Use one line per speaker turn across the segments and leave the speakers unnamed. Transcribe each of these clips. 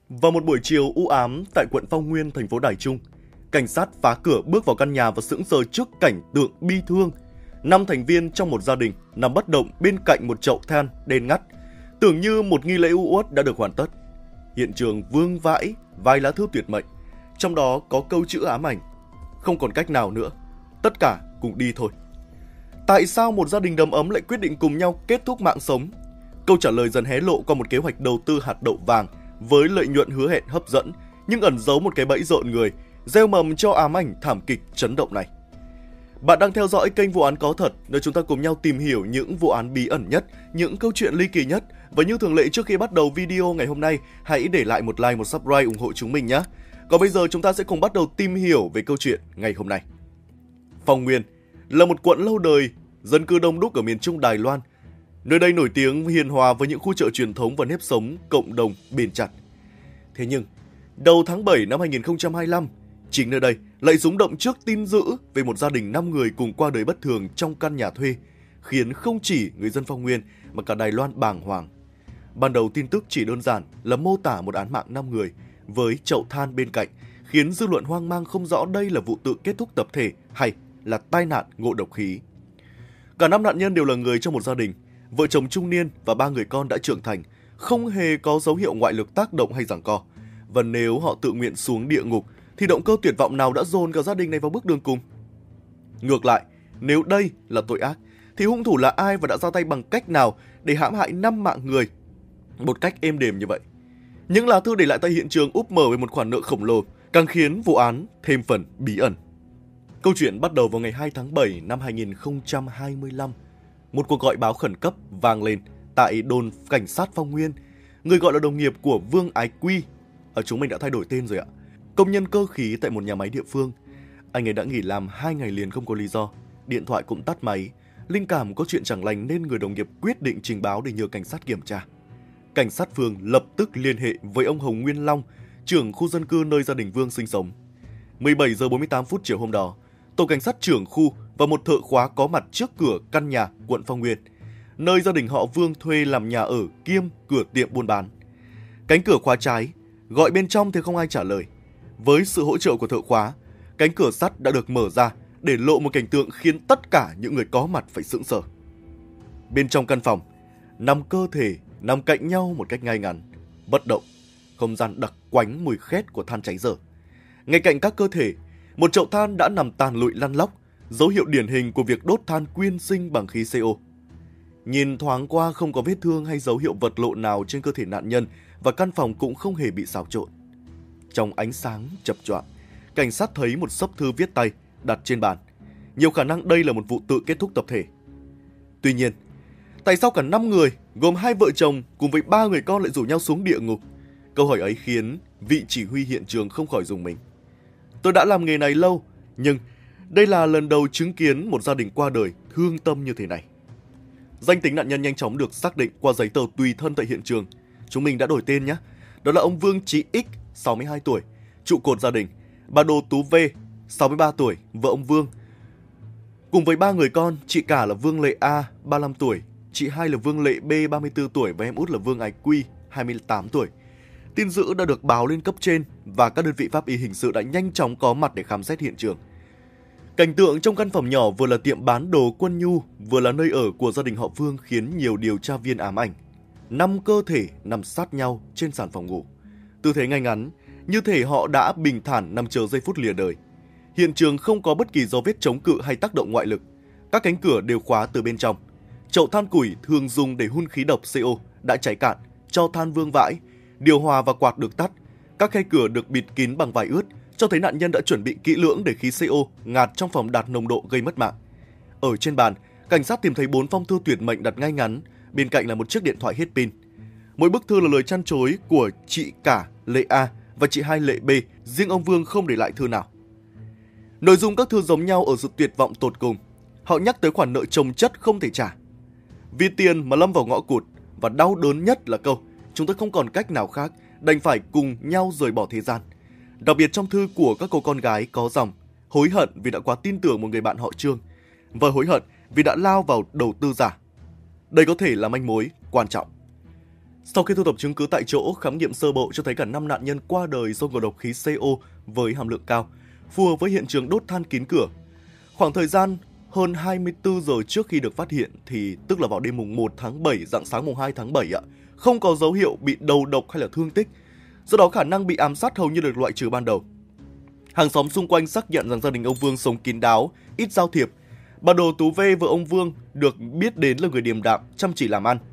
Vào một buổi chiều u ám tại quận Phong Nguyên, thành phố Đài Trung, cảnh sát phá cửa bước vào căn nhà và sững sờ trước cảnh tượng bi thương. 5 thành viên trong một gia đình nằm bất động bên cạnh một chậu than đen ngắt, tưởng như một nghi lễ u uất đã được hoàn tất. Hiện trường vương vãi vài lá thư tuyệt mệnh, trong đó có câu chữ ám ảnh: không còn cách nào nữa, tất cả cùng đi thôi. Tại sao một gia đình đầm ấm lại quyết định cùng nhau kết thúc mạng sống? Câu trả lời dần hé lộ qua một kế hoạch đầu tư hạt đậu vàng với lợi nhuận hứa hẹn hấp dẫn, nhưng ẩn giấu một cái bẫy rợn người, gieo mầm cho ám ảnh thảm kịch chấn động này. Bạn đang theo dõi kênh Vụ án có thật, nơi chúng ta cùng nhau tìm hiểu những vụ án bí ẩn nhất, những câu chuyện ly kỳ nhất. Và như thường lệ, trước khi bắt đầu video ngày hôm nay, hãy để lại một like, một subscribe ủng hộ chúng mình nhé. Còn bây giờ chúng ta sẽ cùng bắt đầu tìm hiểu về câu chuyện ngày hôm nay. Phong Nguyên là một quận lâu đời, dân cư đông đúc ở miền Trung Đài Loan. Nơi đây nổi tiếng hiền hòa với những khu chợ truyền thống và nếp sống cộng đồng bền chặt. Thế nhưng, đầu tháng 7 năm 2025, chính nơi đây lại rúng động trước tin dữ về một gia đình 5 người cùng qua đời bất thường trong căn nhà thuê, khiến không chỉ người dân Phong Nguyên mà cả Đài Loan bàng hoàng. Ban đầu tin tức chỉ đơn giản là mô tả một án mạng 5 người với chậu than bên cạnh, khiến dư luận hoang mang không rõ đây là vụ tự kết thúc tập thể hay là tai nạn ngộ độc khí. Cả 5 nạn nhân đều là người trong một gia đình, vợ chồng trung niên và 3 người con đã trưởng thành, không hề có dấu hiệu ngoại lực tác động hay giằng co. Và nếu họ tự nguyện xuống địa ngục, thì động cơ tuyệt vọng nào đã dồn cả gia đình này vào bước đường cùng? Ngược lại, nếu đây là tội ác, thì hung thủ là ai và đã ra tay bằng cách nào để hãm hại 5 mạng người một cách êm đềm như vậy? Những lá thư để lại tại hiện trường úp mở về một khoản nợ khổng lồ, càng khiến vụ án thêm phần bí ẩn. Câu chuyện bắt đầu vào ngày 2 tháng 7 năm 2025. Một cuộc gọi báo khẩn cấp vang lên tại đồn cảnh sát Phong Nguyên. Người gọi là đồng nghiệp của Vương Ái Quy. Chúng mình đã thay đổi tên rồi ạ. Công nhân cơ khí tại một nhà máy địa phương. Anh ấy đã nghỉ làm 2 ngày liền không có lý do. Điện thoại cũng tắt máy. Linh cảm có chuyện chẳng lành nên người đồng nghiệp quyết định trình báo để nhờ cảnh sát kiểm tra. Cảnh sát phường lập tức liên hệ với ông Hồng Nguyên Long, trưởng khu dân cư nơi gia đình Vương sinh sống. 17 giờ 48 phút chiều hôm đó, tổ cảnh sát trưởng khu và một thợ khóa có mặt trước cửa căn nhà quận Phong Nguyên, nơi gia đình họ Vương thuê làm nhà ở kiêm cửa tiệm buôn bán. Cánh cửa khóa trái, gọi bên trong thì không ai trả lời. Với sự hỗ trợ của thợ khóa, cánh cửa sắt đã được mở ra để lộ một cảnh tượng khiến tất cả những người có mặt phải sững sờ. Bên trong căn phòng, 5 cơ thể nằm cạnh nhau một cách ngay ngắn, bất động, không gian đặc quánh mùi khét của than cháy dở. Ngay cạnh các cơ thể, một chậu than đã nằm tàn lụi lăn lóc, dấu hiệu điển hình của việc đốt than quyên sinh bằng khí CO. Nhìn thoáng qua không có vết thương hay dấu hiệu vật lộn nào trên cơ thể nạn nhân và căn phòng cũng không hề bị xáo trộn. Trong ánh sáng chập choạng, cảnh sát thấy một xấp thư viết tay đặt trên bàn. Nhiều khả năng đây là một vụ tự kết thúc tập thể. Tuy nhiên, tại sao cả 5 người, gồm 2 vợ chồng cùng với 3 người con lại rủ nhau xuống địa ngục? Câu hỏi ấy khiến vị chỉ huy hiện trường không khỏi rùng mình. Tôi đã làm nghề này lâu, nhưng đây là lần đầu chứng kiến một gia đình qua đời thương tâm như thế này. Danh tính nạn nhân nhanh chóng được xác định qua giấy tờ tùy thân tại hiện trường. Chúng mình đã đổi tên nhé. Đó là ông Vương Chí X, 62 tuổi, trụ cột gia đình. Bà Đồ Tú V, 63 tuổi, vợ ông Vương. Cùng với 3 người con, chị cả là Vương Lệ A, 35 tuổi, chị hai là Vương Lệ B, 34 tuổi và em út là Vương Ái Quy, 28 tuổi. Tin dữ đã được báo lên cấp trên và các đơn vị pháp y hình sự đã nhanh chóng có mặt để khám xét hiện trường. Cảnh tượng trong căn phòng nhỏ vừa là tiệm bán đồ quân nhu, vừa là nơi ở của gia đình họ Vương khiến nhiều điều tra viên ám ảnh. 5 cơ thể nằm sát nhau trên sàn phòng ngủ. Tư thế ngay ngắn, như thể họ đã bình thản nằm chờ giây phút lìa đời. Hiện trường không có bất kỳ dấu vết chống cự hay tác động ngoại lực. Các cánh cửa đều khóa từ bên trong. Chậu than củi thường dùng để hun khí độc CO đã cháy cạn, tro than vương vãi. Điều hòa và quạt được tắt. Các khe cửa được bịt kín bằng vải ướt, cho thấy nạn nhân đã chuẩn bị kỹ lưỡng để khí CO ngạt trong phòng đạt nồng độ gây mất mạng. Ở trên bàn, cảnh sát tìm thấy 4 phong thư tuyệt mệnh đặt ngay ngắn, bên cạnh là một chiếc điện thoại hết pin. Mỗi bức thư là lời trăn trối của chị cả Lệ A và chị hai Lệ B, riêng ông Vương không để lại thư nào. Nội dung các thư giống nhau ở sự tuyệt vọng tột cùng. Họ nhắc tới khoản nợ chồng chất không thể trả. Vì tiền mà lâm vào ngõ cụt, và đau đớn nhất là câu chúng tôi không còn cách nào khác, đành phải cùng nhau rời bỏ thế gian. Đặc biệt trong thư của các cô con gái có dòng hối hận vì đã quá tin tưởng một người bạn họ Trương, và hối hận vì đã lao vào đầu tư giả. Đây có thể là manh mối quan trọng. Sau khi thu thập chứng cứ tại chỗ, khám nghiệm sơ bộ cho thấy cả 5 nạn nhân qua đời do ngộ độc khí CO với hàm lượng cao, phù hợp với hiện trường đốt than kín cửa. Khoảng thời gian hơn 24 giờ trước khi được phát hiện thì tức là vào đêm mùng 1 tháng 7, rạng sáng mùng 2 tháng 7 không có dấu hiệu bị đầu độc hay là thương tích. Do đó khả năng bị ám sát hầu như được loại trừ ban đầu. Hàng xóm xung quanh xác nhận rằng gia đình ông Vương sống kín đáo, ít giao thiệp. Bà Đồ Tú V, vợ ông Vương, được biết đến là người điềm đạm, chăm chỉ làm ăn.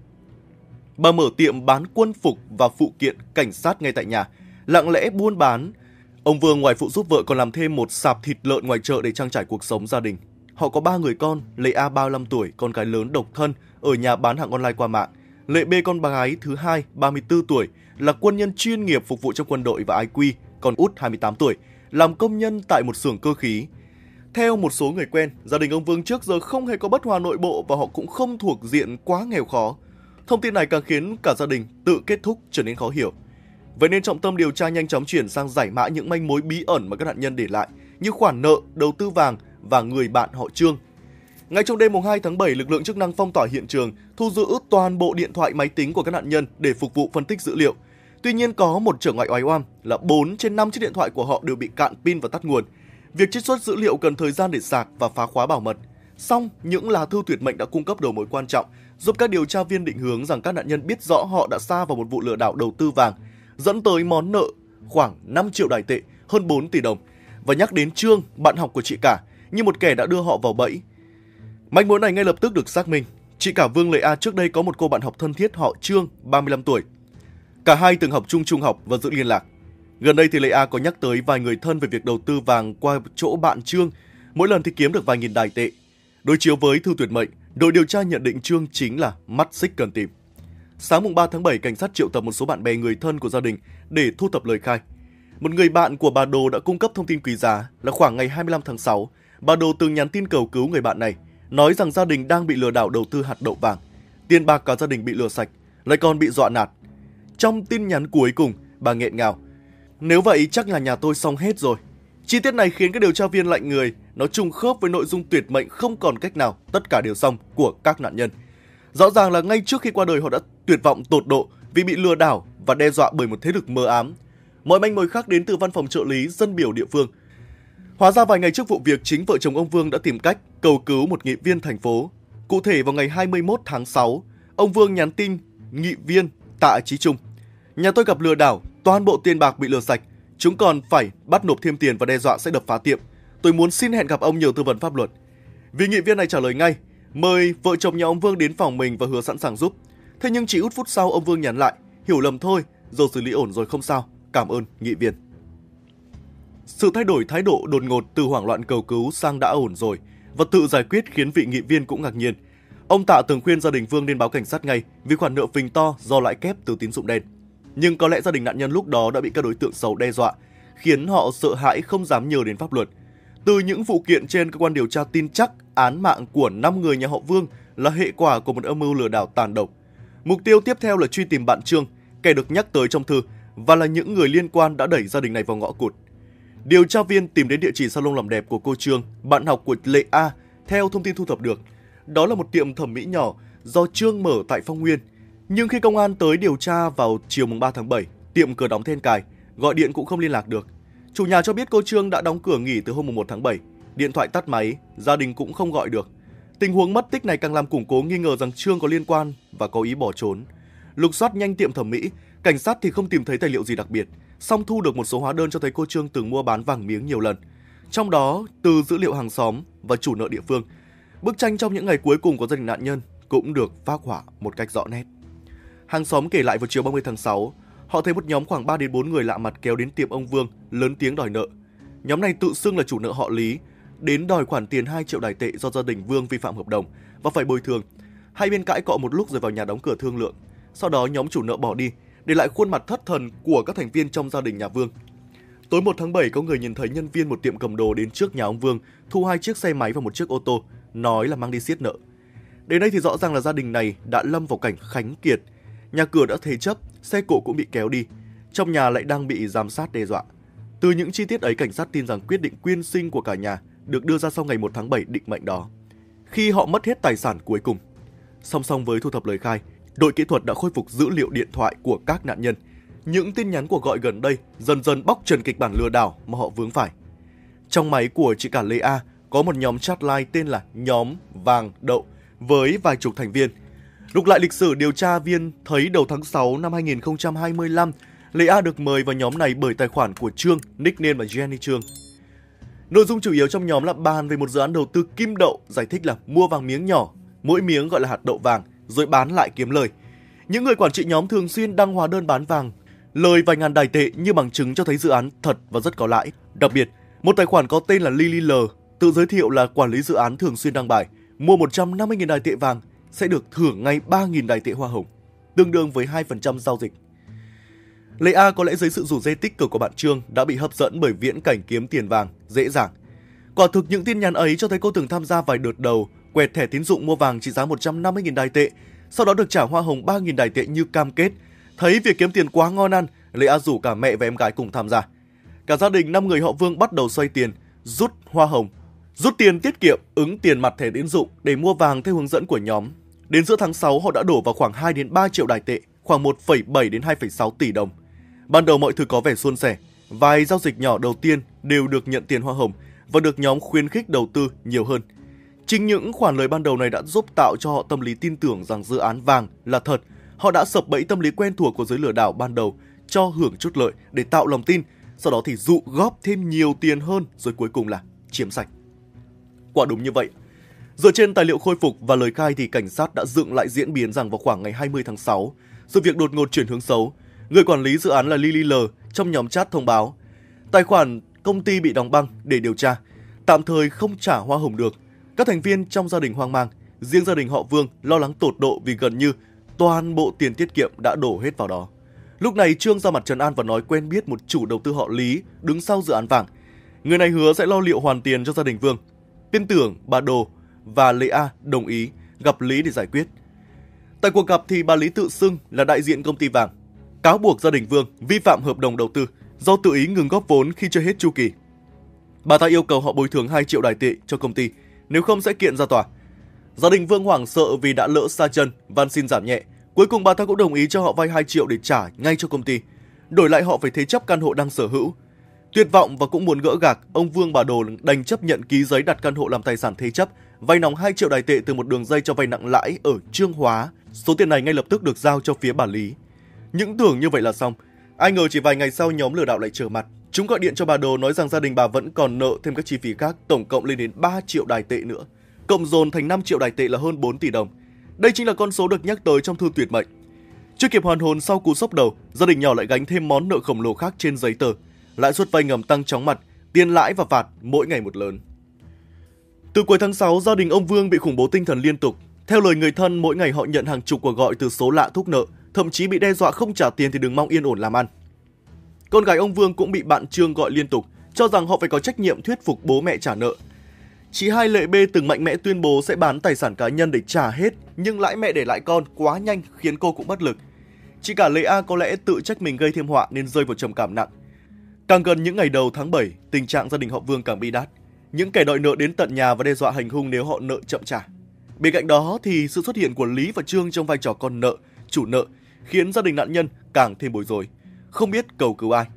Bà mở tiệm bán quân phục và phụ kiện cảnh sát ngay tại nhà, lặng lẽ buôn bán. Ông Vương ngoài phụ giúp vợ còn làm thêm một sạp thịt lợn ngoài chợ để trang trải cuộc sống gia đình. Họ có 3 người con, Lệ A 35 tuổi, con gái lớn độc thân, ở nhà bán hàng online qua mạng. Lệ B con gái thứ hai, 34 tuổi, là quân nhân chuyên nghiệp phục vụ trong quân đội và IQ, còn út 28 tuổi, làm công nhân tại một xưởng cơ khí. Theo một số người quen, gia đình ông Vương trước giờ không hề có bất hòa nội bộ và họ cũng không thuộc diện quá nghèo khó. Thông tin này càng khiến cả gia đình tự kết thúc trở nên khó hiểu. Vậy nên trọng tâm điều tra nhanh chóng chuyển sang giải mã những manh mối bí ẩn mà các nạn nhân để lại, như khoản nợ, đầu tư vàng và người bạn họ Trương. Ngay trong đêm mùng 2 tháng 7, lực lượng chức năng phong tỏa hiện trường, thu giữ toàn bộ điện thoại máy tính của các nạn nhân để phục vụ phân tích dữ liệu. Tuy nhiên có một trở ngại oái oăm là 4 trên 5 chiếc điện thoại của họ đều bị cạn pin và tắt nguồn. Việc trích xuất dữ liệu cần thời gian để sạc và phá khóa bảo mật. Song, những lá thư tuyệt mệnh đã cung cấp đầu mối quan trọng, giúp các điều tra viên định hướng rằng các nạn nhân biết rõ họ đã sa vào một vụ lừa đảo đầu tư vàng, dẫn tới món nợ khoảng 5 triệu Đài tệ, hơn 4 tỷ đồng, và nhắc đến Trương, bạn học của chị cả, như một kẻ đã đưa họ vào bẫy. Manh mối này ngay lập tức được xác minh. Chị cả Vương Lệ A trước đây có một cô bạn học thân thiết họ Trương, 35 tuổi. Cả hai từng học chung trung học và giữ liên lạc. Gần đây thì Lệ A có nhắc tới vài người thân về việc đầu tư vàng qua chỗ bạn Trương, mỗi lần thì kiếm được vài nghìn Đài tệ. Đối chiếu với thư tuyệt mệnh, đội điều tra nhận định Trương chính là mắt xích cần tìm. Sáng mùng 3 tháng 7, cảnh sát triệu tập một số bạn bè người thân của gia đình để thu thập lời khai. Một người bạn của bà Đồ đã cung cấp thông tin quý giá là khoảng ngày 25 tháng 6, bà Đồ từng nhắn tin cầu cứu người bạn này, nói rằng gia đình đang bị lừa đảo đầu tư hạt đậu vàng. Tiền bạc cả gia đình bị lừa sạch, lại còn bị dọa nạt. Trong tin nhắn cuối cùng, bà nghẹn ngào: "Nếu vậy chắc là nhà tôi xong hết rồi." Chi tiết này khiến các điều tra viên lạnh người, nó trùng khớp với nội dung tuyệt mệnh không còn cách nào, tất cả đều xong của các nạn nhân. Rõ ràng là ngay trước khi qua đời họ đã tuyệt vọng tột độ vì bị lừa đảo và đe dọa bởi một thế lực mờ ám. Mọi manh mối khác đến từ văn phòng trợ lý dân biểu địa phương. Hóa ra vài ngày trước vụ việc, chính vợ chồng ông Vương đã tìm cách cầu cứu một nghị viên thành phố. Cụ thể vào ngày 21 tháng 6, ông Vương nhắn tin nghị viên Tạ Chí Trung: "Nhà tôi gặp lừa đảo, toàn bộ tiền bạc bị lừa sạch. Chúng còn phải bắt nộp thêm tiền và đe dọa sẽ đập phá tiệm. Tôi muốn xin hẹn gặp ông nhờ tư vấn pháp luật." Vị nghị viên này trả lời ngay, mời vợ chồng nhà ông Vương đến phòng mình và hứa sẵn sàng giúp. Thế nhưng chỉ ít phút sau, ông Vương nhắn lại: "Hiểu lầm thôi, rồi xử lý ổn rồi không sao. Cảm ơn nghị viên." Sự thay đổi thái độ đột ngột từ hoảng loạn cầu cứu sang đã ổn rồi và tự giải quyết khiến vị nghị viên cũng ngạc nhiên. Ông Tạ từng khuyên gia đình Vương nên báo cảnh sát ngay vì khoản nợ phình to do lãi kép từ tín dụng đen. Nhưng có lẽ gia đình nạn nhân lúc đó đã bị các đối tượng xấu đe dọa, khiến họ sợ hãi không dám nhờ đến pháp luật. Từ những vụ kiện trên, cơ quan điều tra tin chắc án mạng của 5 người nhà họ Vương là hệ quả của một âm mưu lừa đảo tàn độc. Mục tiêu tiếp theo là truy tìm bạn Trương, kẻ được nhắc tới trong thư, và là những người liên quan đã đẩy gia đình này vào ngõ cụt. Điều tra viên tìm đến địa chỉ salon làm đẹp của cô Trương, bạn học của Lệ A, theo thông tin thu thập được. Đó là một tiệm thẩm mỹ nhỏ do Trương mở tại Phong Nguyên. Nhưng khi công an tới điều tra vào chiều mùng 3 tháng 7, tiệm cửa đóng then cài, gọi điện cũng không liên lạc được. Chủ nhà cho biết cô Trương đã đóng cửa nghỉ từ hôm mùng 1 tháng 7, điện thoại tắt máy, gia đình cũng không gọi được. Tình huống mất tích này càng làm củng cố nghi ngờ rằng Trương có liên quan và có ý bỏ trốn. Lục soát nhanh tiệm thẩm mỹ, cảnh sát thì không tìm thấy tài liệu gì đặc biệt, song thu được một số hóa đơn cho thấy cô Trương từng mua bán vàng miếng nhiều lần. Trong đó, từ dữ liệu hàng xóm và chủ nợ địa phương, bức tranh trong những ngày cuối cùng của gia đình nạn nhân cũng được phác họa một cách rõ nét. Hàng xóm kể lại vào chiều 30 tháng 6, họ thấy một nhóm khoảng 3 đến 4 người lạ mặt kéo đến tiệm ông Vương, lớn tiếng đòi nợ. Nhóm này tự xưng là chủ nợ họ Lý, đến đòi khoản tiền 2 triệu Đài tệ do gia đình Vương vi phạm hợp đồng và phải bồi thường. Hai bên cãi cọ một lúc rồi vào nhà đóng cửa thương lượng. Sau đó nhóm chủ nợ bỏ đi, để lại khuôn mặt thất thần của các thành viên trong gia đình nhà Vương. Tối 1 tháng 7, có người nhìn thấy nhân viên một tiệm cầm đồ đến trước nhà ông Vương, thu 2 chiếc xe máy và một chiếc ô tô, nói là mang đi siết nợ. Đến đây thì rõ ràng là gia đình này đã lâm vào cảnh khánh kiệt. Nhà cửa đã thế chấp, xe cộ cũng bị kéo đi. Trong nhà lại đang bị giám sát đe dọa. Từ những chi tiết ấy, cảnh sát tin rằng quyết định quyên sinh của cả nhà được đưa ra sau ngày 1 tháng 7 định mệnh đó, khi họ mất hết tài sản cuối cùng. Song song với thu thập lời khai, đội kỹ thuật đã khôi phục dữ liệu điện thoại của các nạn nhân. Những tin nhắn cuộc gọi gần đây dần dần bóc trần kịch bản lừa đảo mà họ vướng phải. Trong máy của chị cả Lê A có một nhóm chatline tên là nhóm Vàng Đậu với vài chục thành viên. Lục lại lịch sử, điều tra viên thấy đầu tháng 6 năm 2025, Lê A được mời vào nhóm này bởi tài khoản của Trương, nickname là Jenny Trương. Nội dung chủ yếu trong nhóm là bàn về một dự án đầu tư kim đậu, giải thích là mua vàng miếng nhỏ, mỗi miếng gọi là hạt đậu vàng, rồi bán lại kiếm lời. Những người quản trị nhóm thường xuyên đăng hóa đơn bán vàng, lời vài ngàn Đài tệ như bằng chứng cho thấy dự án thật và rất có lãi. Đặc biệt, một tài khoản có tên là Lily L tự giới thiệu là quản lý dự án thường xuyên đăng bài mua 150.000 Đài tệ vàng sẽ được thưởng ngay 3.000 Đài tệ hoa hồng, tương đương với 2% giao dịch. Lê A có lẽ dưới sự rủ rê tích cực của bạn Trương đã bị hấp dẫn bởi viễn cảnh kiếm tiền vàng dễ dàng. Quả thực những tin nhắn ấy cho thấy cô từng tham gia vài đợt đầu, quẹt thẻ tín dụng mua vàng trị giá 150.000 Đài tệ, sau đó được trả hoa hồng 3.000 Đài tệ như cam kết. Thấy việc kiếm tiền quá ngon ăn, Lê A rủ cả mẹ và em gái cùng tham gia. Cả gia đình 5 người họ Vương bắt đầu xoay tiền, rút hoa hồng, rút tiền tiết kiệm, ứng tiền mặt thẻ tín dụng để mua vàng theo hướng dẫn của nhóm. Đến giữa tháng 6 họ đã đổ vào khoảng 2 đến 3 triệu Đài tệ, khoảng 1,7 đến 2,6 tỷ đồng. Ban đầu mọi thứ có vẻ suôn sẻ, vài giao dịch nhỏ đầu tiên đều được nhận tiền hoa hồng và được nhóm khuyến khích đầu tư nhiều hơn. Chính những khoản lời ban đầu này đã giúp tạo cho họ tâm lý tin tưởng rằng dự án vàng là thật. Họ đã sập bẫy tâm lý quen thuộc của giới lừa đảo ban đầu, cho hưởng chút lợi để tạo lòng tin, sau đó thì dụ góp thêm nhiều tiền hơn rồi cuối cùng là chiếm sạch. Quả đúng như vậy. Dựa trên tài liệu khôi phục và lời khai thì cảnh sát đã dựng lại diễn biến rằng vào khoảng ngày 20 tháng 6, sự việc đột ngột chuyển hướng xấu. Người quản lý dự án là Lily L trong nhóm chat thông báo tài khoản công ty bị đóng băng để điều tra, tạm thời không trả hoa hồng được. Các thành viên trong gia đình hoang mang, riêng gia đình họ Vương lo lắng tột độ vì gần như toàn bộ tiền tiết kiệm đã đổ hết vào đó. Lúc này Trương ra mặt trấn an và nói quen biết một chủ đầu tư họ Lý đứng sau dự án vàng. Người này hứa sẽ lo liệu hoàn tiền cho gia đình Vương. Tin tưởng bà Đồ và Lê A đồng ý gặp Lý để giải quyết. Tại cuộc gặp thì bà Lý tự xưng là đại diện công ty vàng, cáo buộc gia đình Vương vi phạm hợp đồng đầu tư do tự ý ngừng góp vốn khi chưa hết chu kỳ. Bà ta yêu cầu họ bồi thường 2 triệu Đài tệ cho công ty, nếu không sẽ kiện ra tòa. Gia đình Vương hoảng sợ vì đã lỡ sa chân, van xin giảm nhẹ. Cuối cùng bà ta cũng đồng ý cho họ vay 2 triệu để trả ngay cho công ty. Đổi lại họ phải thế chấp căn hộ đang sở hữu. Tuyệt vọng và cũng muốn gỡ gạc, ông Vương bà Đồ đành chấp nhận ký giấy đặt căn hộ làm tài sản thế chấp, vay nóng 2 triệu Đài tệ từ một đường dây cho vay nặng lãi ở Trương Hóa. Số tiền này ngay lập tức được giao cho phía bà Lý. Những tưởng như vậy là xong, ai ngờ chỉ vài ngày sau nhóm lừa đảo lại trở mặt. Chúng gọi điện cho bà Đồ nói rằng gia đình bà vẫn còn nợ thêm các chi phí khác, tổng cộng lên đến 3 triệu Đài tệ nữa. Cộng dồn thành 5 triệu Đài tệ là hơn 4 tỷ đồng. Đây chính là con số được nhắc tới trong thư tuyệt mệnh. Chưa kịp hoàn hồn sau cú sốc đầu, gia đình nhỏ lại gánh thêm món nợ khổng lồ khác trên giấy tờ. Lãi suất vay ngầm tăng chóng mặt, tiền lãi và phạt mỗi ngày một lớn. Từ cuối tháng 6, gia đình ông Vương bị khủng bố tinh thần liên tục. Theo lời người thân, mỗi ngày họ nhận hàng chục cuộc gọi từ số lạ thúc nợ, thậm chí bị đe dọa không trả tiền thì đừng mong yên ổn làm ăn. Con gái ông Vương cũng bị bạn Trương gọi liên tục, cho rằng họ phải có trách nhiệm thuyết phục bố mẹ trả nợ. Chị hai Lệ B từng mạnh mẽ tuyên bố sẽ bán tài sản cá nhân để trả hết, nhưng lãi mẹ để lại con quá nhanh khiến cô cũng bất lực. Chị cả Lê A có lẽ tự trách mình gây thêm họa nên rơi vào trầm cảm nặng. Càng gần những ngày đầu tháng 7, tình trạng gia đình họ Vương càng bi đát. Những kẻ đòi nợ đến tận nhà và đe dọa hành hung nếu họ nợ chậm trả. Bên cạnh đó thì sự xuất hiện của Lý và Trương trong vai trò con nợ, chủ nợ khiến gia đình nạn nhân càng thêm bối rối, không biết cầu cứu ai.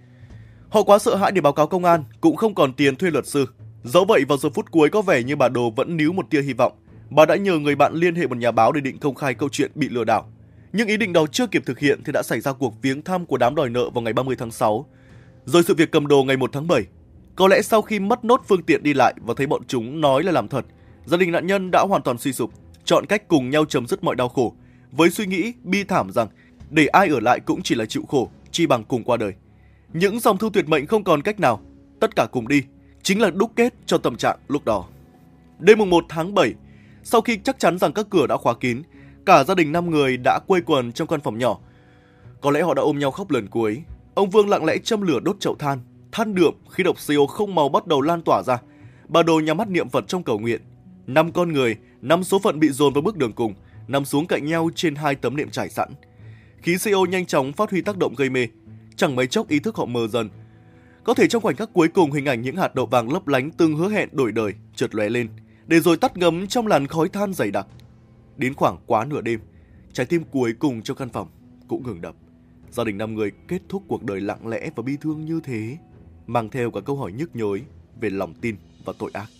Họ quá sợ hãi để báo cáo công an, cũng không còn tiền thuê luật sư. Dẫu vậy vào giờ phút cuối có vẻ như bà Đồ vẫn níu một tia hy vọng. Bà đã nhờ người bạn liên hệ một nhà báo để định công khai câu chuyện bị lừa đảo. Nhưng ý định đó chưa kịp thực hiện thì đã xảy ra cuộc viếng thăm của đám đòi nợ vào ngày 30 tháng 6. Rồi sự việc cầm đồ ngày 1 tháng 7. Có lẽ sau khi mất nốt phương tiện đi lại và thấy bọn chúng nói là làm thật, gia đình nạn nhân đã hoàn toàn suy sụp, chọn cách cùng nhau chấm dứt mọi đau khổ, với suy nghĩ bi thảm rằng để ai ở lại cũng chỉ là chịu khổ, chi bằng cùng qua đời. Những dòng thư tuyệt mệnh không còn cách nào, tất cả cùng đi, chính là đúc kết cho tâm trạng lúc đó. Đêm mùng 1 tháng 7, sau khi chắc chắn rằng các cửa đã khóa kín, cả gia đình 5 người đã quây quần trong căn phòng nhỏ. Có lẽ họ đã ôm nhau khóc lần cuối. Ông Vương lặng lẽ châm lửa đốt chậu than, than đượm khi độc CO không màu bắt đầu lan tỏa ra. Bà Đồ nhắm mắt niệm Phật trong cầu nguyện. 5 con người, 5 số phận bị dồn vào bước đường cùng, nằm xuống cạnh nhau trên 2 tấm nệm trải sẵn. Khí CO nhanh chóng phát huy tác động gây mê. Chẳng mấy chốc ý thức họ mờ dần. Có thể trong khoảnh khắc cuối cùng hình ảnh những hạt đậu vàng lấp lánh từng hứa hẹn đổi đời chợt lóe lên, để rồi tắt ngấm trong làn khói than dày đặc. Đến khoảng quá nửa đêm, Trái tim cuối cùng trong căn phòng cũng ngừng đập. Gia đình 5 người kết thúc cuộc đời lặng lẽ và bi thương như thế, mang theo cả câu hỏi nhức nhối về lòng tin và tội ác.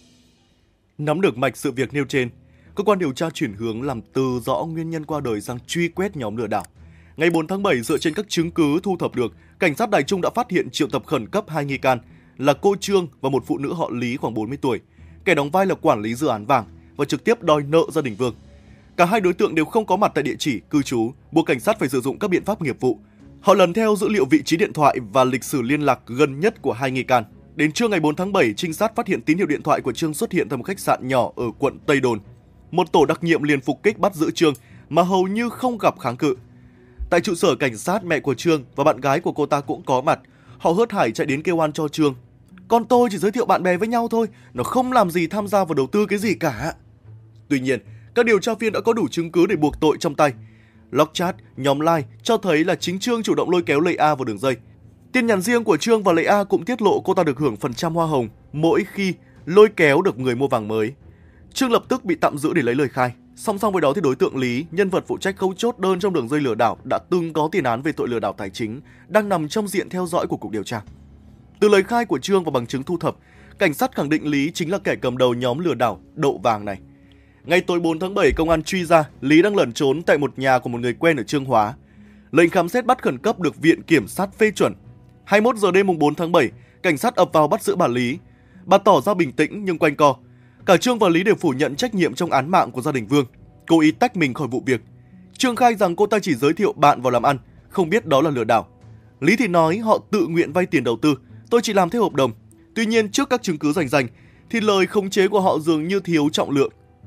Nắm được mạch sự việc nêu trên, cơ quan điều tra chuyển hướng làm từ rõ nguyên nhân qua đời sang truy quét nhóm lừa đảo. Ngày 4 tháng 7, dựa trên các chứng cứ thu thập được, cảnh sát Đài Trung đã phát hiện triệu tập khẩn cấp 2 nghi can là cô Trương và một phụ nữ họ Lý khoảng 40 tuổi, kẻ đóng vai là quản lý dự án vàng và trực tiếp đòi nợ gia đình Vương. Cả hai đối tượng đều không có mặt tại địa chỉ cư trú, buộc cảnh sát phải sử dụng các biện pháp nghiệp vụ. Họ lần theo dữ liệu vị trí điện thoại và lịch sử liên lạc gần nhất của hai nghi can. Đến trưa ngày 4 tháng 7, trinh sát phát hiện tín hiệu điện thoại của Trương xuất hiện tại một khách sạn nhỏ ở quận Tây Đồn. Một tổ đặc nhiệm liền phục kích bắt giữ Trương mà hầu như không gặp kháng cự. Tại trụ sở cảnh sát, mẹ của Trương và bạn gái của cô ta cũng có mặt. Họ hớt hải chạy đến kêu oan cho Trương. Con tôi chỉ giới thiệu bạn bè với nhau thôi, nó không làm gì tham gia vào đầu tư cái gì cả. Tuy nhiên, các điều tra viên đã có đủ chứng cứ để buộc tội trong tay. Log chat, nhóm like cho thấy là chính Trương chủ động lôi kéo Lê A vào đường dây. Tin nhắn riêng của Trương và Lê A cũng tiết lộ cô ta được hưởng phần trăm hoa hồng mỗi khi lôi kéo được người mua vàng mới. Trương lập tức bị tạm giữ để lấy lời khai. Song song với đó thì đối tượng Lý, nhân vật phụ trách khâu chốt đơn trong đường dây lừa đảo đã từng có tiền án về tội lừa đảo tài chính, đang nằm trong diện theo dõi của cục điều tra. Từ lời khai của Trương và bằng chứng thu thập, cảnh sát khẳng định Lý chính là kẻ cầm đầu nhóm lừa đảo đậu vàng này. Ngày tối 4 tháng 7, công an truy ra Lý đang lẩn trốn tại một nhà của một người quen ở Chương Hóa. Lệnh khám xét bắt khẩn cấp được viện kiểm sát phê chuẩn. 21 giờ đêm mùng 4 tháng 7, cảnh sát ập vào bắt giữ bà Lý. Bà tỏ ra bình tĩnh nhưng quanh co. Cả Trương và Lý đều phủ nhận trách nhiệm trong án mạng của gia đình Vương, cố ý tách mình khỏi vụ việc. Trương khai rằng cô ta chỉ giới thiệu bạn vào làm ăn, không biết đó là lừa đảo. Lý thì nói họ tự nguyện vay tiền đầu tư, tôi chỉ làm theo hợp đồng. Tuy nhiên trước các chứng cứ rành rành thì lời khống chế của họ dường như thiếu trọng lượng.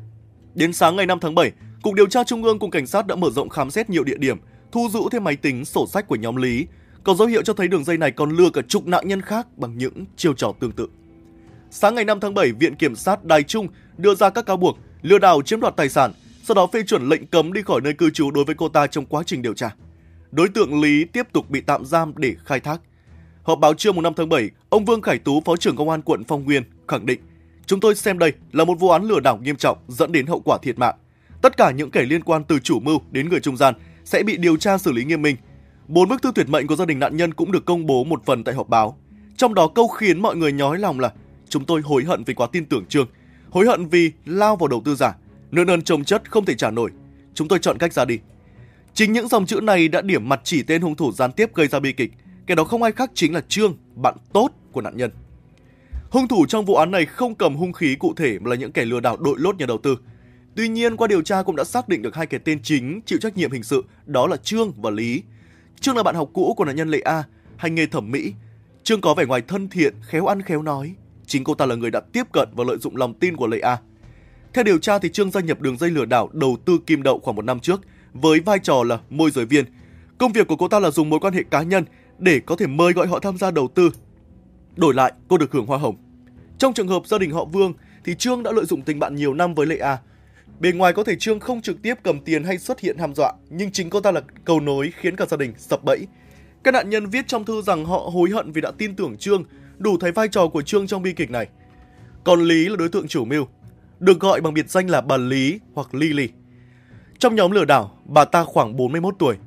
Đến sáng ngày 5 tháng 7, Cục Điều tra Trung ương cùng cảnh sát đã mở rộng khám xét nhiều địa điểm, thu giữ thêm máy tính, sổ sách của nhóm Lý. Có dấu hiệu cho thấy đường dây này còn lừa cả chục nạn nhân khác bằng những chiêu trò tương tự. Sáng ngày 5 tháng 7, Viện Kiểm sát Đài Trung đưa ra các cáo buộc lừa đảo chiếm đoạt tài sản, sau đó phê chuẩn lệnh cấm đi khỏi nơi cư trú đối với cô ta trong quá trình điều tra. Đối tượng Lý tiếp tục bị tạm giam để khai thác. Họp báo trưa 5 tháng 7, ông Vương Khải Tú, Phó trưởng Công an quận Phong Nguyên, khẳng định: chúng tôi xem đây là một vụ án lừa đảo nghiêm trọng dẫn đến hậu quả thiệt mạng. Tất cả những kẻ liên quan từ chủ mưu đến người trung gian sẽ bị điều tra xử lý nghiêm minh. 4 bức thư tuyệt mệnh của gia đình nạn nhân cũng được công bố một phần tại họp báo. Trong đó câu khiến mọi người nhói lòng là: chúng tôi hối hận vì quá tin tưởng Trương, hối hận vì lao vào đầu tư giả, nợ nần chồng chất không thể trả nổi. Chúng tôi chọn cách ra đi. Chính những dòng chữ này đã điểm mặt chỉ tên hung thủ gián tiếp gây ra bi kịch. Kẻ đó không ai khác chính là Trương, bạn tốt của nạn nhân. Hung thủ trong vụ án này không cầm hung khí cụ thể mà là những kẻ lừa đảo đội lốt nhà đầu tư. Tuy nhiên, qua điều tra cũng đã xác định được hai cái tên chính chịu trách nhiệm hình sự, đó là Trương và Lý. Trương là bạn học cũ của nạn nhân Lê A, hành nghề thẩm mỹ. Trương có vẻ ngoài thân thiện, khéo ăn khéo nói. Chính cô ta là người đã tiếp cận và lợi dụng lòng tin của Lê A. Theo điều tra thì Trương gia nhập đường dây lừa đảo đầu tư kim đậu khoảng 1 năm trước với vai trò là môi giới viên. Công việc của cô ta là dùng mối quan hệ cá nhân để có thể mời gọi họ tham gia đầu tư. Đổi lại, cô được hưởng hoa hồng. Trong trường hợp gia đình họ Vương thì Trương đã lợi dụng tình bạn nhiều năm với Lê A. Bề ngoài có thể Trương không trực tiếp cầm tiền hay xuất hiện hăm dọa, nhưng chính cô ta là cầu nối khiến cả gia đình sập bẫy. Các nạn nhân viết trong thư rằng họ hối hận vì đã tin tưởng Trương, đủ thấy vai trò của Trương trong bi kịch này. Còn Lý là đối tượng chủ mưu, được gọi bằng biệt danh là bà Lý hoặc Lily. Trong nhóm lừa đảo, bà ta khoảng 41 tuổi.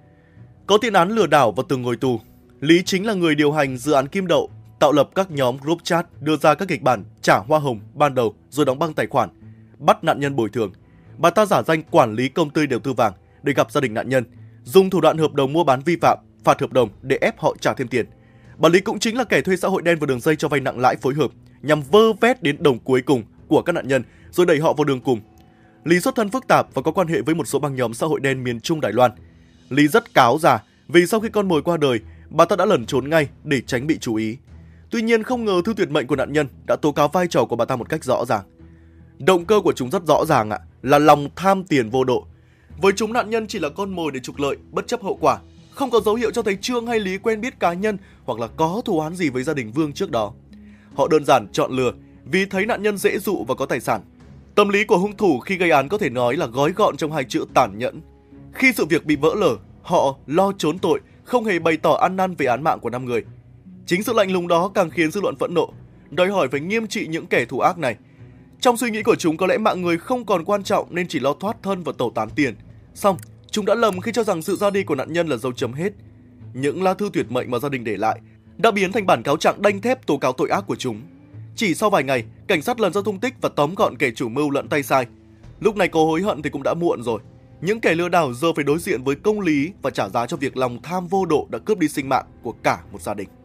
Có tiền án lừa đảo và từng ngồi tù. Lý chính là người điều hành dự án kim đậu, tạo lập các nhóm group chat, đưa ra các kịch bản trả hoa hồng ban đầu rồi đóng băng tài khoản, bắt nạn nhân bồi thường. Bà ta giả danh quản lý công ty đầu tư vàng để gặp gia đình nạn nhân, dùng thủ đoạn hợp đồng mua bán vi phạm, phạt hợp đồng để ép họ trả thêm tiền. Bà Lý cũng chính là kẻ thuê xã hội đen vào đường dây cho vay nặng lãi phối hợp, nhằm vơ vét đến đồng cuối cùng của các nạn nhân rồi đẩy họ vào đường cùng. Lý xuất thân phức tạp và có quan hệ với một số băng nhóm xã hội đen miền Trung Đài Loan. Lý rất cáo già vì sau khi con mồi qua đời, bà ta đã lẩn trốn ngay để tránh bị chú ý. Tuy nhiên không ngờ thư tuyệt mệnh của nạn nhân đã tố cáo vai trò của bà ta một cách rõ ràng. Động cơ của chúng rất rõ ràng là lòng tham tiền vô độ. Với chúng, nạn nhân chỉ là con mồi để trục lợi bất chấp hậu quả, không có dấu hiệu cho thấy Trương hay Lý quen biết cá nhân hoặc là có thù oán gì với gia đình Vương trước đó. Họ đơn giản chọn lừa vì thấy nạn nhân dễ dụ và có tài sản. Tâm lý của hung thủ khi gây án có thể nói là gói gọn trong 2 chữ tàn nhẫn. Khi sự việc bị vỡ lở, họ lo trốn tội, không hề bày tỏ ăn năn về án mạng của 5 người. Chính sự lạnh lùng đó càng khiến dư luận phẫn nộ, đòi hỏi phải nghiêm trị những kẻ thù ác này. Trong suy nghĩ của chúng có lẽ mạng người không còn quan trọng nên chỉ lo thoát thân và tẩu tán tiền. Song Chúng đã lầm khi cho rằng sự ra đi của nạn nhân là dấu chấm hết. Những lá thư tuyệt mệnh mà gia đình để lại đã biến thành bản cáo trạng đanh thép tố cáo tội ác của chúng. Chỉ sau vài ngày, cảnh sát lần ra tung tích và tóm gọn kẻ chủ mưu lẫn tay sai. Lúc này có hối hận thì cũng đã muộn rồi. Những kẻ lừa đảo giờ phải đối diện với công lý và trả giá cho việc lòng tham vô độ đã cướp đi sinh mạng của cả một gia đình.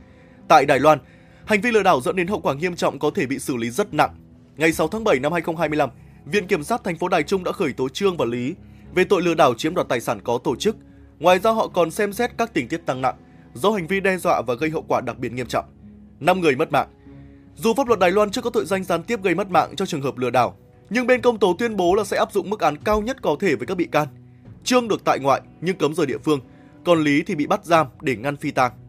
Tại Đài Loan, hành vi lừa đảo dẫn đến hậu quả nghiêm trọng có thể bị xử lý rất nặng. Ngày 6 tháng 7 năm 2025, Viện Kiểm sát thành phố Đài Trung đã khởi tố Trương và Lý về tội lừa đảo chiếm đoạt tài sản có tổ chức. Ngoài ra họ còn xem xét các tình tiết tăng nặng do hành vi đe dọa và gây hậu quả đặc biệt nghiêm trọng. 5 người mất mạng. Dù pháp luật Đài Loan chưa có tội danh gián tiếp gây mất mạng cho trường hợp lừa đảo, nhưng bên công tố tuyên bố là sẽ áp dụng mức án cao nhất có thể với các bị can. Trương được tại ngoại nhưng cấm rời địa phương, còn Lý thì bị bắt giam để ngăn phi tang.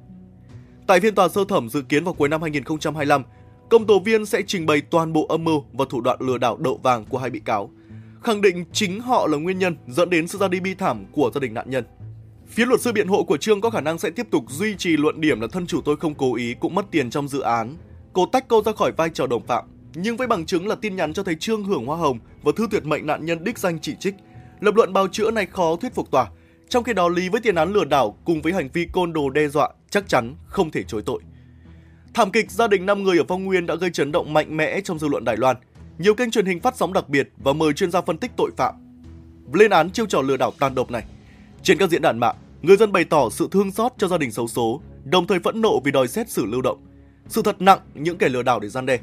Tại phiên tòa sơ thẩm dự kiến vào cuối năm 2025, công tố viên sẽ trình bày toàn bộ âm mưu và thủ đoạn lừa đảo đậu vàng của hai bị cáo, khẳng định chính họ là nguyên nhân dẫn đến sự ra đi bi thảm của gia đình nạn nhân. Phía luật sư biện hộ của Trương có khả năng sẽ tiếp tục duy trì luận điểm là thân chủ tôi không cố ý cũng mất tiền trong dự án, cố tách cô ra khỏi vai trò đồng phạm. Nhưng với bằng chứng là tin nhắn cho thấy Trương hưởng hoa hồng và thư tuyệt mệnh nạn nhân đích danh chỉ trích, lập luận bào chữa này khó thuyết phục tòa. Trong khi đó, Lý với tiền án lừa đảo cùng với hành vi côn đồ đe dọa chắc chắn không thể chối tội. Thảm kịch gia đình 5 người ở Phong Nguyên đã gây chấn động mạnh mẽ trong dư luận Đài Loan. Nhiều kênh truyền hình phát sóng đặc biệt và mời chuyên gia phân tích tội phạm lên án chiêu trò lừa đảo tàn độc này. Trên các diễn đàn mạng, người dân bày tỏ sự thương xót cho gia đình xấu số, đồng thời phẫn nộ vì đòi xét xử lưu động. Sự thật nặng những kẻ lừa đảo để răn đe.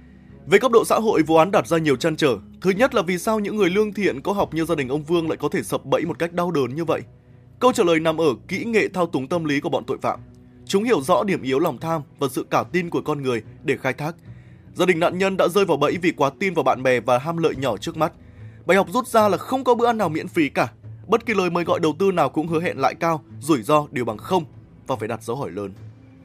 Về góc độ xã hội, vụ án đặt ra nhiều trăn trở. Thứ nhất là vì sao những người lương thiện có học như gia đình ông Vương lại có thể sập bẫy một cách đau đớn như vậy? Câu trả lời nằm ở kỹ nghệ thao túng tâm lý của bọn tội phạm. Chúng hiểu rõ điểm yếu lòng tham và sự cả tin của con người để khai thác. Gia đình nạn nhân đã rơi vào bẫy vì quá tin vào bạn bè và ham lợi nhỏ trước mắt. Bài học rút ra là không có bữa ăn nào miễn phí cả. Bất kỳ lời mời gọi đầu tư nào cũng hứa hẹn lãi cao, rủi ro đều bằng không và phải đặt dấu hỏi lớn.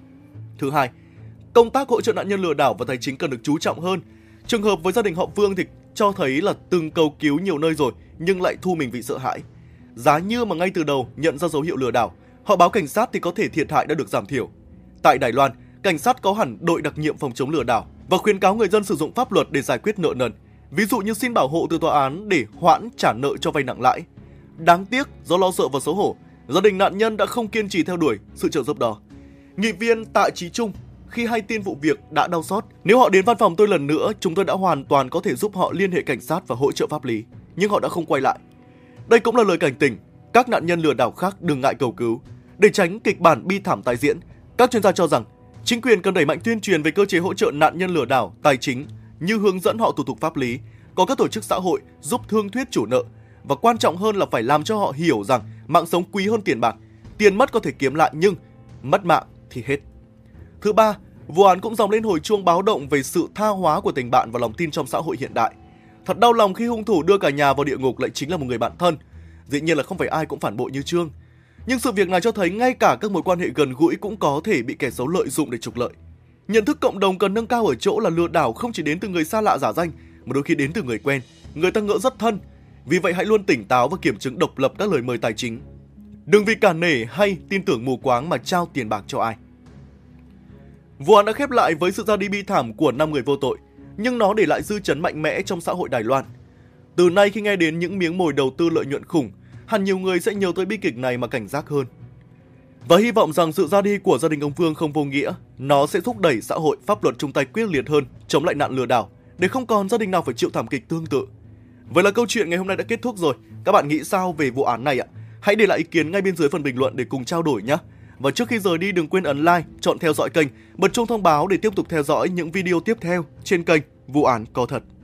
Thứ hai, công tác hỗ trợ nạn nhân lừa đảo và tài chính cần được chú trọng hơn. Trường hợp với gia đình họ Vương thì cho thấy là từng cầu cứu nhiều nơi rồi nhưng lại thu mình vì sợ hãi. Giá như mà ngay từ đầu nhận ra dấu hiệu lừa đảo, họ báo cảnh sát thì có thể thiệt hại đã được giảm thiểu. Tại Đài Loan, cảnh sát có hẳn đội đặc nhiệm phòng chống lừa đảo và khuyến cáo người dân sử dụng pháp luật để giải quyết nợ nần, ví dụ như xin bảo hộ từ tòa án để hoãn trả nợ cho vay nặng lãi. Đáng tiếc, do lo sợ và xấu hổ, gia đình nạn nhân đã không kiên trì theo đuổi sự trợ giúp đó. Nghị viên Tạ Chí Trung khi hay tin vụ việc đã đau xót. Nếu họ đến văn phòng tôi lần nữa, chúng tôi đã hoàn toàn có thể giúp họ liên hệ cảnh sát và hỗ trợ pháp lý, nhưng họ đã không quay lại. Đây cũng là lời cảnh tỉnh các nạn nhân lừa đảo khác đừng ngại cầu cứu. Để tránh kịch bản bi thảm tái diễn, các chuyên gia cho rằng chính quyền cần đẩy mạnh tuyên truyền về cơ chế hỗ trợ nạn nhân lừa đảo tài chính như hướng dẫn họ thủ tục pháp lý, có các tổ chức xã hội giúp thương thuyết chủ nợ, và quan trọng hơn là phải làm cho họ hiểu rằng mạng sống quý hơn tiền bạc. Tiền mất có thể kiếm lại nhưng mất mạng thì hết. Thứ ba, vụ án cũng dòng lên hồi chuông báo động về sự tha hóa của tình bạn và lòng tin trong xã hội hiện đại. Thật đau lòng khi hung thủ đưa cả nhà vào địa ngục lại chính là một người bạn thân. Dĩ nhiên là không phải ai cũng phản bội như Trương. Nhưng sự việc này cho thấy ngay cả các mối quan hệ gần gũi cũng có thể bị kẻ xấu lợi dụng để trục lợi. Nhận thức cộng đồng cần nâng cao ở chỗ là lừa đảo không chỉ đến từ người xa lạ giả danh, mà đôi khi đến từ người quen, người ta ngỡ rất thân. Vì vậy hãy luôn tỉnh táo và kiểm chứng độc lập các lời mời tài chính. Đừng vì cả nể hay tin tưởng mù quáng mà trao tiền bạc cho ai. Vụ án đã khép lại với sự ra đi bi thảm của 5 người vô tội, nhưng nó để lại dư chấn mạnh mẽ trong xã hội Đài Loan. Từ nay khi nghe đến những miếng mồi đầu tư lợi nhuận khủng, hẳn nhiều người sẽ nhớ tới bi kịch này mà cảnh giác hơn. Và hy vọng rằng sự ra đi của gia đình ông Vương không vô nghĩa, nó sẽ thúc đẩy xã hội pháp luật chung tay quyết liệt hơn chống lại nạn lừa đảo, để không còn gia đình nào phải chịu thảm kịch tương tự. Vậy là câu chuyện ngày hôm nay đã kết thúc rồi. Các bạn nghĩ sao về vụ án này ạ? Hãy để lại ý kiến ngay bên dưới phần bình luận để cùng trao đổi nhé. Và trước khi rời đi đừng quên ấn like, chọn theo dõi kênh, bật chuông thông báo để tiếp tục theo dõi những video tiếp theo trên kênh Vụ án có thật.